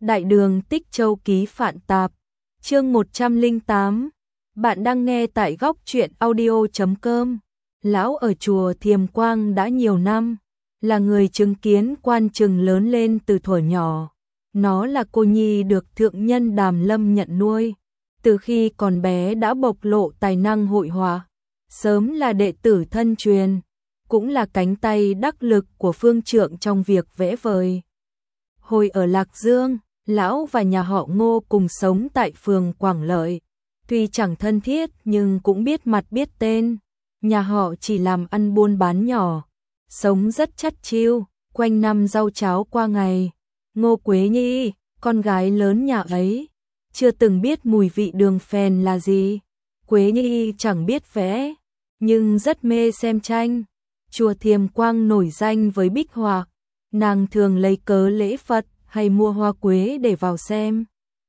Đại đường Tích Châu ký Phạn Tạp, chương 108. Bạn đang nghe tại góc truyện audio.com. Lão ở chùa Thiềm Quang đã nhiều năm, là người chứng kiến Quan Trừng lớn lên từ thuở nhỏ. Nó là cô nhi được thượng nhân Đàm Lâm nhận nuôi, từ khi còn bé đã bộc lộ tài năng hội họa, sớm là đệ tử thân truyền, cũng là cánh tay đắc lực của phương trượng trong việc vẽ vời. Hồi ở Lạc Dương, lão và nhà họ Ngô cùng sống tại phường Quảng Lợi. Tuy chẳng thân thiết nhưng cũng biết mặt biết tên. Nhà họ chỉ làm ăn buôn bán nhỏ, sống rất chắt chiu, quanh năm rau cháo qua ngày. Ngô Quế Nhi, con gái lớn nhà ấy, chưa từng biết mùi vị đường phèn là gì. Quế Nhi chẳng biết vẽ, nhưng rất mê xem tranh. Chùa Thiềm Quang nổi danh với bích họa, nàng thường lấy cớ lễ Phật hay mua hoa quế để vào xem.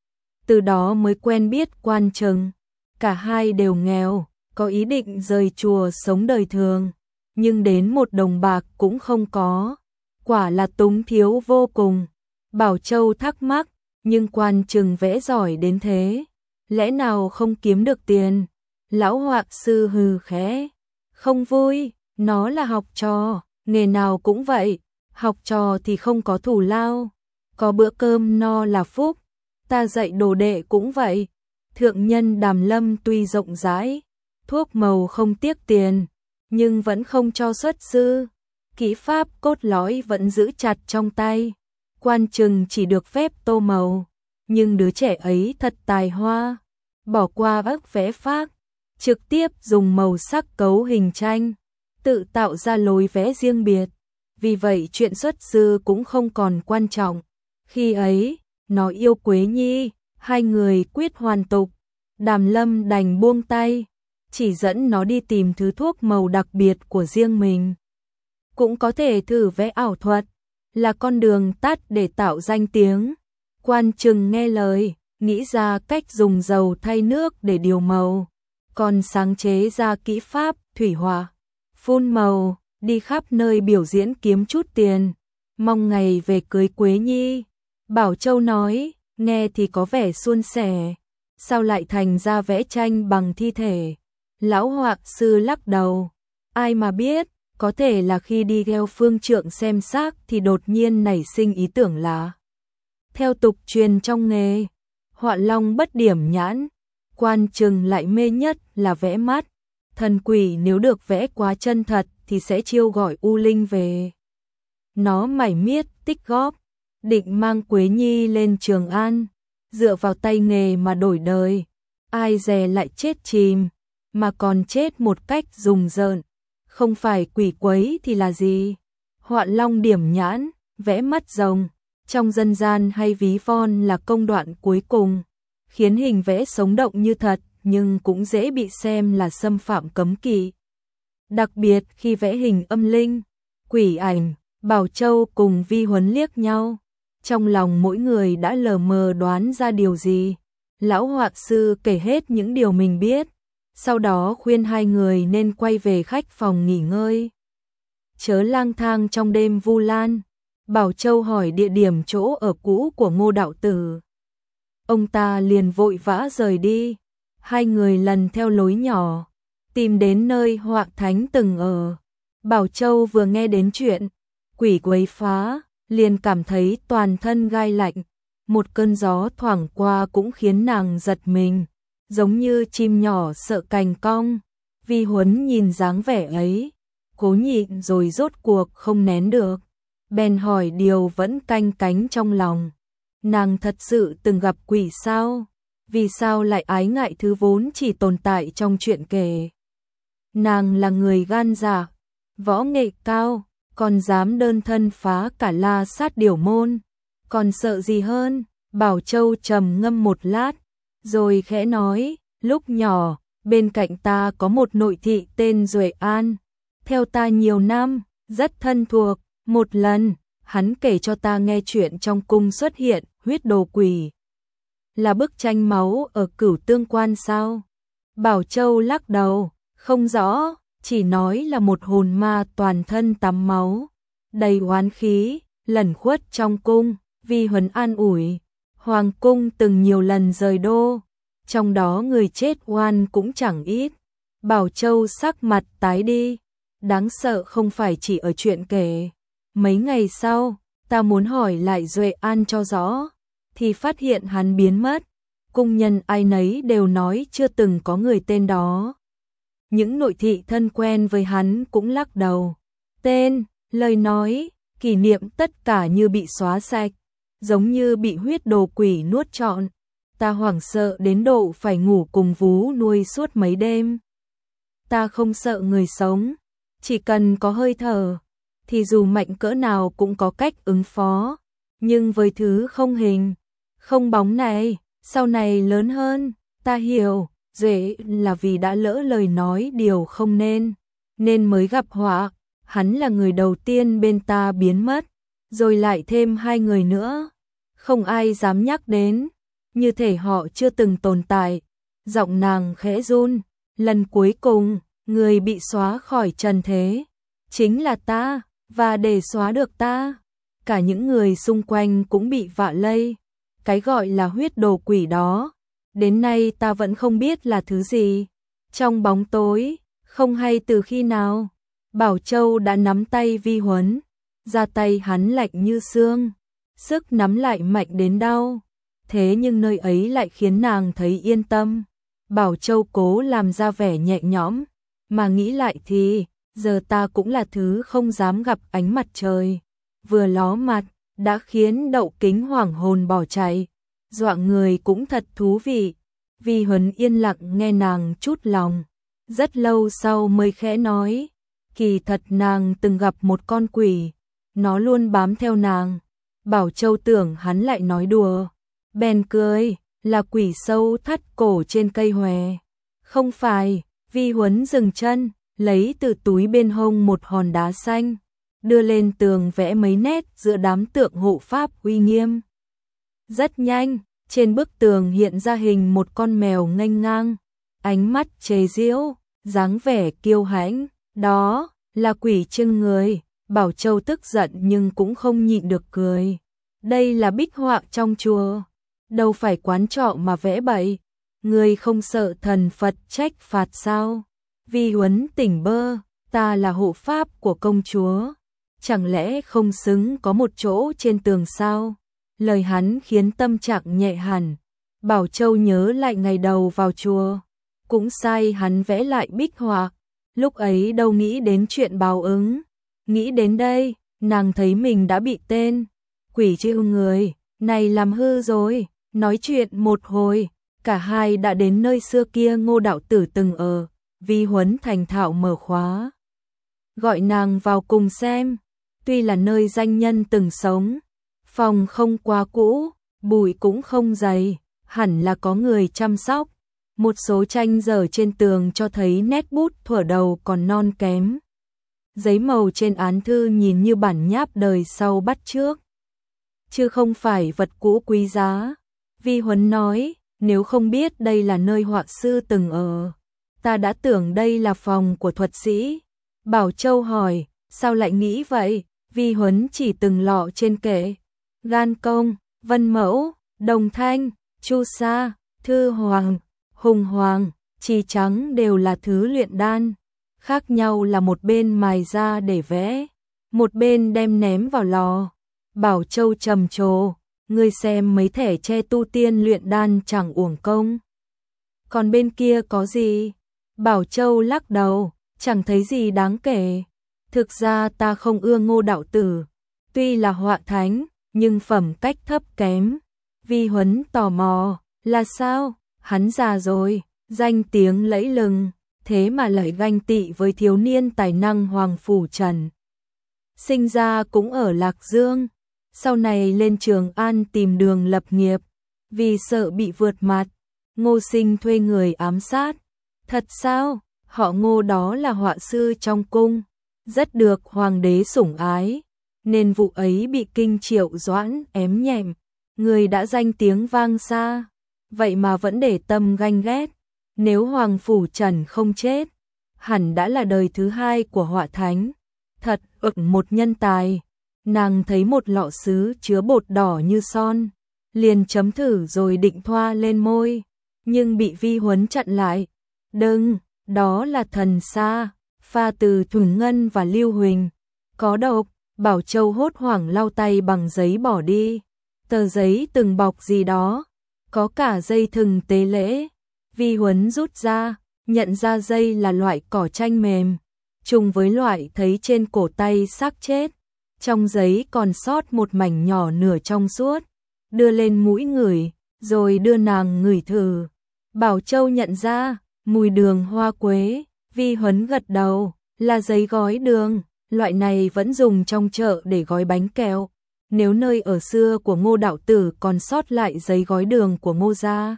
Từ đó mới quen biết Quan Trừng. Cả hai đều nghèo, có ý định rời chùa sống đời thường, nhưng đến một đồng bạc cũng không có. Quả là túng thiếu vô cùng. Bảo Châu thắc mắc, nhưng Quan Trừng vẽ giỏi đến thế, lẽ nào không kiếm được tiền? Lão họa sư hừ khẽ, không vui, nó là học trò, nghề nào cũng vậy, học trò thì không có thù lao, có bữa cơm no là phúc. Ta dạy đồ đệ cũng vậy. Thượng nhân Đàm Lâm tuy rộng rãi, thuốc màu không tiếc tiền, nhưng vẫn không cho xuất sư. Kỹ pháp cốt lõi vẫn giữ chặt trong tay. Quan Trừng chỉ được phép tô màu, nhưng đứa trẻ ấy thật tài hoa, bỏ qua ức vẽ phác, trực tiếp dùng màu sắc cấu hình tranh, tự tạo ra lối vẽ riêng biệt. Vì vậy chuyện xuất sư cũng không còn quan trọng. Khi ấy, nó yêu Quế Nhi, hai người quyết hoàn tục. Đàm Lâm đành buông tay, chỉ dẫn nó đi tìm thứ thuốc màu đặc biệt của riêng mình. Cũng có thể thử vẽ ảo thuật, là con đường tắt để tạo danh tiếng. Quan Trừng nghe lời, nghĩ ra cách dùng dầu thay nước để điều màu, còn sáng chế ra kỹ pháp thủy họa, phun màu, đi khắp nơi biểu diễn kiếm chút tiền, mong ngày về cưới Quế Nhi. Bảo Châu nói, nghe thì có vẻ suôn sẻ, sao lại thành ra vẽ tranh bằng thi thể? Lão họa sư lắc đầu, ai mà biết, có thể là khi đi theo phương trượng xem xác thì đột nhiên nảy sinh ý tưởng là. Theo tục truyền trong nghề, họa long bất điểm nhãn, Quan Trừng lại mê nhất là vẽ mắt. Thần quỷ nếu được vẽ quá chân thật thì sẽ chiêu gọi u linh về. Nó mải miết tích góp, định mang Quế Nhi lên Trường An, dựa vào tay nghề mà đổi đời. Ai dè lại chết chìm, mà còn chết một cách rùng rợn. Không phải quỷ quấy thì là gì? Họa long điểm nhãn, vẽ mắt rồng, trong dân gian hay ví von là công đoạn cuối cùng, khiến hình vẽ sống động như thật nhưng cũng dễ bị xem là xâm phạm cấm kỵ. Đặc biệt khi vẽ hình âm linh, quỷ ảnh. Bảo Châu cùng Vi Huấn liếc nhau, trong lòng mỗi người đã lờ mờ đoán ra điều gì. Lão họa sư kể hết những điều mình biết, sau đó khuyên hai người nên quay về khách phòng nghỉ ngơi, chớ lang thang trong đêm vu lan. Bảo Châu hỏi địa điểm chỗ ở cũ của Ngô đạo tử, ông ta liền vội vã rời đi. Hai người lần theo lối nhỏ, tìm đến nơi họa thánh từng ở. Bảo Châu vừa nghe đến chuyện quỷ quấy phá, liền cảm thấy toàn thân gai lạnh. Một cơn gió thoảng qua cũng khiến nàng giật mình, giống như chim nhỏ sợ cành cong. Vi Huấn nhìn dáng vẻ ấy, cố nhịn rồi rốt cuộc không nén được, bèn hỏi điều vẫn canh cánh trong lòng. Nàng thật sự từng gặp quỷ sao? Vì sao lại ái ngại thứ vốn chỉ tồn tại trong truyện kể? Nàng là người gan dạ, võ nghệ cao, còn dám đơn thân phá cả La Sát Điểu môn, còn sợ gì hơn? Bảo Châu trầm ngâm một lát, rồi khẽ nói, lúc nhỏ, bên cạnh ta có một nội thị tên Duệ An, theo ta nhiều năm, rất thân thuộc. Một lần, hắn kể cho ta nghe chuyện trong cung xuất hiện huyết đồ quỷ. Là bức tranh máu ở Cửu Tương Quan sao? Bảo Châu lắc đầu, không rõ, chỉ nói là một hồn ma toàn thân tắm máu, đầy oán khí, lẩn khuất trong cung. Vi Huấn an ủi, Hoàng cung từng nhiều lần rời đô, trong đó người chết oan cũng chẳng ít. Bảo Châu sắc mặt tái đi, đáng sợ không phải chỉ ở chuyện kể. Mấy ngày sau, ta muốn hỏi lại Duệ An cho rõ, thì phát hiện hắn biến mất. Cung nhân ai nấy đều nói chưa từng có người tên đó. Những nội thị thân quen với hắn cũng lắc đầu. Tên, lời nói, kỷ niệm tất cả như bị xóa sạch, giống như bị huyết đồ quỷ nuốt trọn. Ta hoảng sợ đến độ phải ngủ cùng vú nuôi suốt mấy đêm. Ta không sợ người sống, chỉ cần có hơi thở, thì dù mạnh cỡ nào cũng có cách ứng phó. Nhưng với thứ không hình, không bóng này, sau này lớn hơn, ta hiểu, Duệ là vì đã lỡ lời nói điều không nên mới gặp họa. Hắn là người đầu tiên bên ta biến mất, rồi lại thêm 2 người nữa. Không ai dám nhắc đến, như thể họ chưa từng tồn tại. Giọng nàng khẽ run, lần cuối cùng, người bị xóa khỏi trần thế, chính là ta, và để xóa được ta, cả những người xung quanh cũng bị vạ lây. Cái gọi là huyết đồ quỷ đó, đến nay ta vẫn không biết là thứ gì. Trong bóng tối, không hay từ khi nào, Bảo Châu đã nắm tay Vi Huấn, ra tay hắn lạnh như xương, sức nắm lại mạnh đến đau. Thế nhưng nơi ấy lại khiến nàng thấy yên tâm. Bảo Châu cố làm ra vẻ nhẹ nhõm, mà nghĩ lại thì, giờ ta cũng là thứ không dám gặp ánh mặt trời. Vừa ló mặt, đã khiến Đậu Kính hoảng hồn bỏ chạy, dọa người cũng thật thú vị. Vi Huấn yên lặng nghe nàng chút lòng, rất lâu sau mới khẽ nói, kỳ thật nàng từng gặp một con quỷ, nó luôn bám theo nàng. Bảo Châu tưởng hắn lại nói đùa, bèn cười, là quỷ sâu thắt cổ trên cây hòe. Không phải. Vi Huấn dừng chân, lấy từ túi bên hông một hòn đá xanh, đưa lên tường vẽ mấy nét giữa đám tượng hộ pháp uy nghiêm. Rất nhanh, trên bức tường hiện ra hình một con mèo nghênh ngang, ánh mắt chế giễu, dáng vẻ kiêu hãnh. Đó là quỷ trưng người. Bảo Châu tức giận nhưng cũng không nhịn được cười. Đây là bích họa trong chùa, đâu phải quán trọ mà vẽ bậy. Người không sợ thần Phật trách phạt sao? Vi Huấn tỉnh bơ, ta là hộ pháp của công chúa, chẳng lẽ không xứng có một chỗ trên tường sao? Lời hắn khiến tâm trạng nhẹ hẳn. Bảo Châu nhớ lại ngày đầu vào chùa, cũng sai hắn vẽ lại bích họa. Lúc ấy đâu nghĩ đến chuyện báo ứng. Nghĩ đến đây, nàng thấy mình đã bị tên quỷ trêu người này làm hư rồi. Nói chuyện một hồi, cả hai đã đến nơi xưa kia Ngô đạo tử từng ở. Vi Huấn thành thạo mở khóa, gọi nàng vào cùng xem. Tuy là nơi danh nhân từng sống, phòng không quá cũ, bụi cũng không dày, hẳn là có người chăm sóc. Một số tranh dở trên tường cho thấy nét bút thuở đầu còn non kém. Giấy màu trên án thư nhìn như bản nháp đời sau bắt chước, chứ không phải vật cũ quý giá. Vi Huấn nói, nếu không biết đây là nơi họa sư từng ở, ta đã tưởng đây là phòng của thuật sĩ. Bảo Châu hỏi, sao lại nghĩ vậy? Vi Huấn chỉ từng lọ trên kệ, Gan Công, Vân Mẫu, Đồng Thanh, Chu Sa, Thư Hoàng, Hùng Hoàng, Trì Trắng đều là thứ luyện đan. Khác nhau là một bên mài ra để vẽ, một bên đem ném vào lò. Bảo Châu trầm trồ, ngươi xem mấy thẻ tre tu tiên luyện đan chẳng uổng công. Còn bên kia có gì? Bảo Châu lắc đầu, chẳng thấy gì đáng kể. Thực ra ta không ưa Ngô đạo tử, tuy là họa thánh, nhưng phẩm cách thấp kém. Vi Huấn tò mò, là sao? Hắn già rồi, danh tiếng lẫy lừng, thế mà lại ganh tị với thiếu niên tài năng Hoàng Phủ Trần. Sinh ra cũng ở Lạc Dương, sau này lên Trường An tìm đường lập nghiệp, vì sợ bị vượt mặt, Ngô Sinh thuê người ám sát. Thật sao? Họ Ngô đó là họa sư trong cung, rất được hoàng đế sủng ái, nên vụ ấy bị Kinh Triệu Doãn ém nhẹm. Người đã danh tiếng vang xa, vậy mà vẫn để tâm ganh ghét. Nếu Hoàng Phủ Trần không chết, hẳn đã là đời thứ hai của họa thánh. Thật một nhân tài. Nàng thấy một lọ sứ chứa bột đỏ như son, liền chấm thử rồi định thoa lên môi, nhưng bị Vi Huấn chặn lại. Đừng, đó là thần sa, pha từ Thuần Ngân và Lưu Huỳnh, có độc. Bảo Châu hốt hoảng lau tay bằng giấy bỏ đi. Tờ giấy từng bọc gì đó, có cả dây thừng tế lễ. Vi Huấn rút ra, nhận ra dây là loại cỏ tranh mềm, trùng với loại thấy trên cổ tay xác chết. Trong giấy còn sót một mảnh nhỏ nửa trong suốt, đưa lên mũi ngửi, rồi đưa nàng ngửi thử. Bảo Châu nhận ra, mùi đường hoa quế. Vi Huấn gật đầu, là giấy gói đường, loại này vẫn dùng trong chợ để gói bánh kẹo. Nếu nơi ở xưa của Ngô đạo tử còn sót lại giấy gói đường của Ngô gia,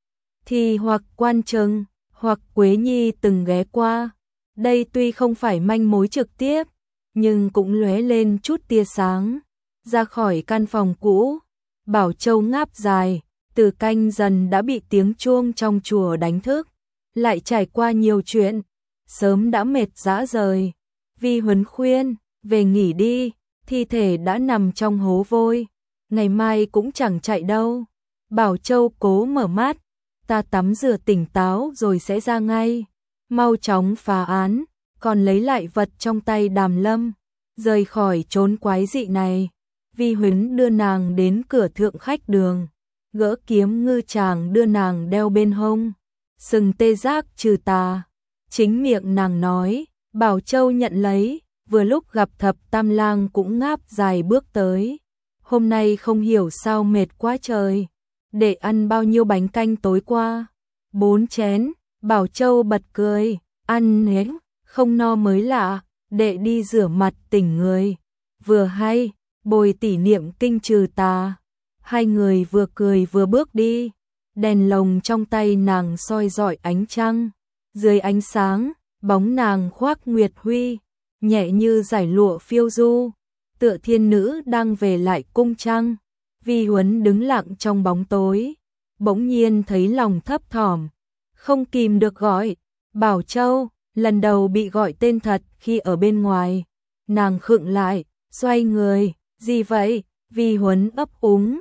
thì hoặc Quan Trừng, hoặc Quế Nhi từng ghé qua. Đây tuy không phải manh mối trực tiếp, nhưng cũng lóe lên chút tia sáng. Ra khỏi căn phòng cũ, Bảo Châu ngáp dài, từ canh dần đã bị tiếng chuông trong chùa đánh thức, lại trải qua nhiều chuyện, sớm đã mệt rã rời. Vi Huấn khuyên, về nghỉ đi, thi thể đã nằm trong hố vôi, ngày mai cũng chẳng chạy đâu. Bảo Châu cố mở mắt, ta tắm rửa tỉnh táo rồi sẽ ra ngay, mau chóng phá án, còn lấy lại vật trong tay Đàm Lâm, rời khỏi chốn quái dị này. Vi Huấn đưa nàng đến cửa thượng khách đường, gỡ kiếm ngư chàng đưa nàng đeo bên hông, sừng tê giác trừ tà. Chính miệng nàng nói, Bảo Châu nhận lấy, vừa lúc gặp Thập Tam Lang cũng ngáp dài bước tới. Hôm nay không hiểu sao mệt quá trời, để ăn bao nhiêu bánh canh tối qua? 4 chén. Bảo Châu bật cười, ăn hết, không no mới lạ, đệ đi rửa mặt tỉnh người. Vừa hay, bồi tỉ niệm kinh trừ tà. Hai người vừa cười vừa bước đi, đèn lồng trong tay nàng soi rọi ánh trăng. Dưới ánh sáng, bóng nàng khoác nguyệt huy, nhẹ như dải lụa phiêu du, tựa thiên nữ đang về lại cung trăng. Vi Huấn đứng lặng trong bóng tối, bỗng nhiên thấy lòng thấp thỏm, không kìm được gọi, Bảo Châu. Lần đầu bị gọi tên thật khi ở bên ngoài, nàng khựng lại, xoay người, gì vậy? Vi Huấn ấp úng,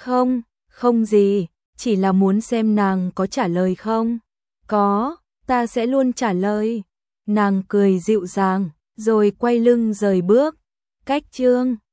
không gì, chỉ là muốn xem nàng có trả lời không. Có, ta sẽ luôn trả lời. Nàng cười dịu dàng, rồi quay lưng rời bước. Cách chương